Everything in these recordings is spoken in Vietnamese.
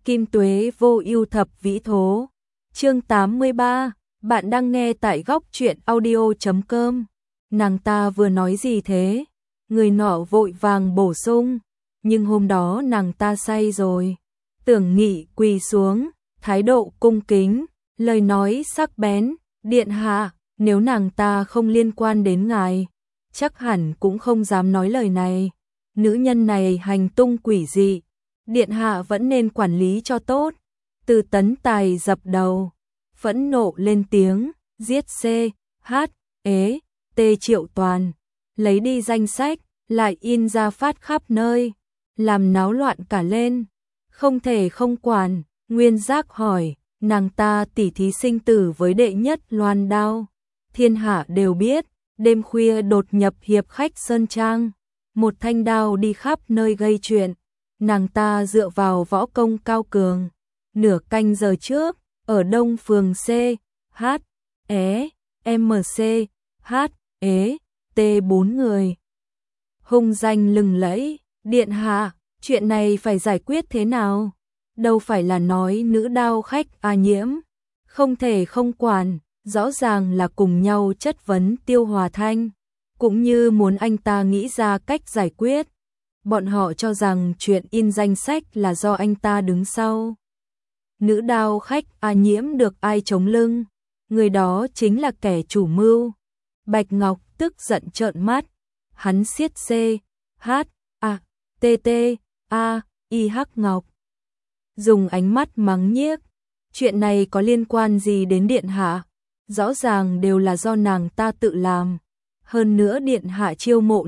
Kim tuế vô ưu thập vĩ thố. Chương 83, bạn đang nghe tại góc truyện audio.com. Nàng ta vừa nói gì thế? Người nọ vội vàng bổ sung, nhưng hôm đó nàng ta say rồi. Tưởng Nghị quỳ xuống, thái độ cung kính, lời nói sắc bén, điện hạ, nếu nàng ta không liên quan đến ngài, chắc hẳn cũng không dám nói lời này. Nữ nhân này hành tung quỷ dị, điện hạ vẫn nên quản lý cho tốt. Từ Tấn Tài dập đầu, phẫn nộ lên tiếng, giết C, H, ế, T Triệu Toàn, lấy đi danh sách, lại in ra phát khắp nơi, làm náo loạn cả lên. Không thể không quản. Nguyên Giác hỏi, nàng ta tỉ thí sinh tử với đệ nhất Loan Đao. Thiên hạ đều biết, đêm khuya đột nhập hiệp khách Sơn Trang, một thanh đao đi khắp nơi gây chuyện. Nàng ta dựa vào võ công cao cường. Nửa canh giờ trước, ở Đông Phường C, H, É, MC, H, Ế, T 4 người. Hung danh lừng lẫy, điện hạ, chuyện này phải giải quyết thế nào? Đâu phải là nói nữ đao khách A Nhiễm, không thể không quản, rõ ràng là cùng nhau chất vấn Tiêu Hòa Thanh, cũng như muốn anh ta nghĩ ra cách giải quyết. Bọn họ cho rằng chuyện in danh sách là do anh ta đứng sau. Nữ đao khách A Nhiễm được ai chống lưng, người đó chính là kẻ chủ mưu. Bạch Ngọc tức giận trợn mắt, hắn siết C, H, A, T, T, A, I H Ngọc, dùng ánh mắt mắng nhiếc. Chuyện này có liên quan gì đến điện hạ? Rõ ràng đều là do nàng ta tự làm. Hơn nữa điện hạ chiêu mộ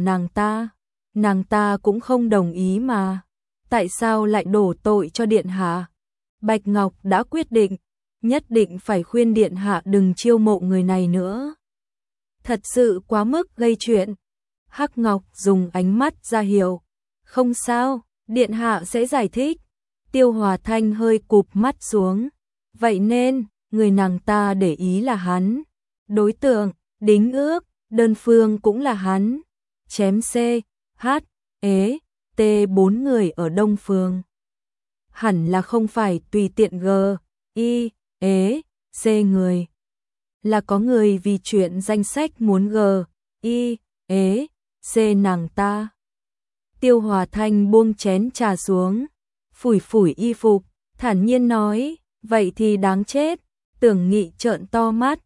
nàng ta cũng không đồng ý mà. Tại sao lại đổ tội cho điện hạ? Bạch Ngọc đã quyết định, nhất định phải khuyên điện hạ đừng chiêu mộ người này nữa. Thật sự quá mức gây chuyện. Hắc Ngọc dùng ánh mắt ra hiệu, không sao, điện hạ sẽ giải thích. Tiêu Hòa Thanh hơi cụp mắt xuống, vậy nên, người nàng ta để ý là hắn. Đối tượng, đính ước, đơn phương cũng là hắn. Chém C, H, Ế, T 4 người ở Đông Phường. Hẳn là không phải tùy tiện G, I, Ế, C người. Là có người vì chuyện danh sách muốn G, I, Ế, C nàng ta. Tiêu Hòa Thanh buông chén trà xuống, phủi phủi y phục, thản nhiên nói, vậy thì đáng chết. Tưởng Nghị trợn to mắt,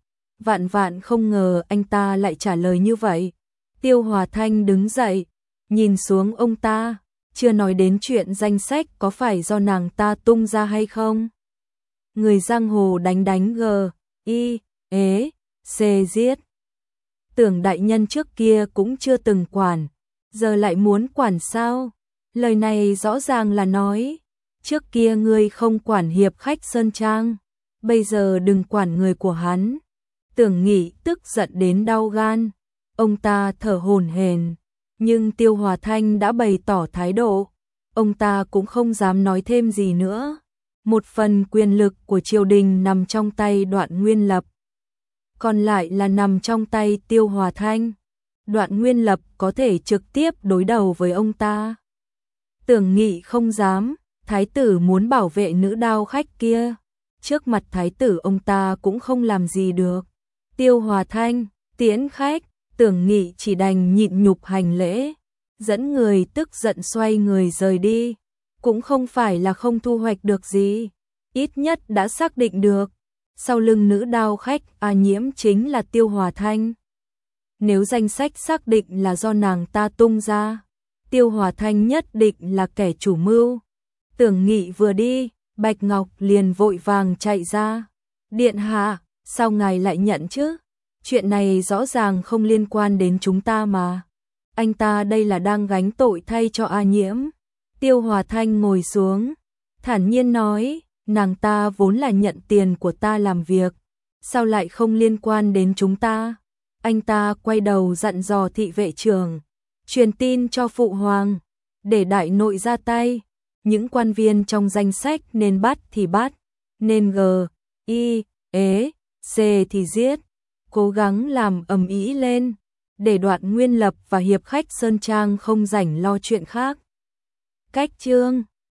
vạn không ngờ anh ta lại trả lời như vậy. Tiêu Hòa Thanh đứng dậy, nhìn xuống ông ta, chưa nói đến chuyện danh sách có phải do nàng ta tung ra hay không. Người giang hồ đánh G, I, Ế, C giết. Tưởng đại nhân trước kia cũng chưa từng quản, giờ lại muốn quản sao? Lời này rõ ràng là nói, trước kia ngươi không quản hiệp khách Sơn Trang, bây giờ đừng quản người của hắn. Tưởng Nghị tức giận đến đau gan, ông ta thở hổn hển, nhưng Tiêu Hòa Thanh đã bày tỏ thái độ, ông ta cũng không dám nói thêm gì nữa. Một phần quyền lực của triều đình nằm trong tay Đoạn Nguyên Lập, còn lại là nằm trong tay Tiêu Hòa Thanh. Đoạn Nguyên Lập có thể trực tiếp đối đầu với ông ta. Tưởng Nghị không dám, thái tử muốn bảo vệ nữ đao khách kia. Trước mặt thái tử ông ta cũng không làm gì được. Tiêu Hòa Thanh, tiễn khách, Tưởng Nghị chỉ đành nhịn nhục hành lễ, dẫn người tức giận xoay người rời đi. Cũng không phải là không thu hoạch được gì, ít nhất đã xác định được, sau lưng nữ đao khách A Nhiễm chính là Tiêu Hòa Thanh. Nếu danh sách xác định là do nàng ta tung ra, Tiêu Hòa Thanh nhất định là kẻ chủ mưu. Tưởng Nghị vừa đi, Bạch Ngọc liền vội vàng chạy ra. Điện hạ, sao ngài lại nhận chứ? Chuyện này rõ ràng không liên quan đến chúng ta mà. Anh ta đây là đang gánh tội thay cho A Nhiễm. Tiêu Hòa Thanh ngồi xuống, thản nhiên nói, nàng ta vốn là nhận tiền của ta làm việc, sao lại không liên quan đến chúng ta? Anh ta quay đầu dặn dò thị vệ trưởng, truyền tin cho phụ hoàng, để đại nội ra tay, những quan viên trong danh sách nên bắt thì bắt, nên G, I, Ế, C thì giết, cố gắng làm ầm ĩ lên, để Đoạn Nguyên Lập và hiệp khách Sơn Trang không rảnh lo chuyện khác. Cách chương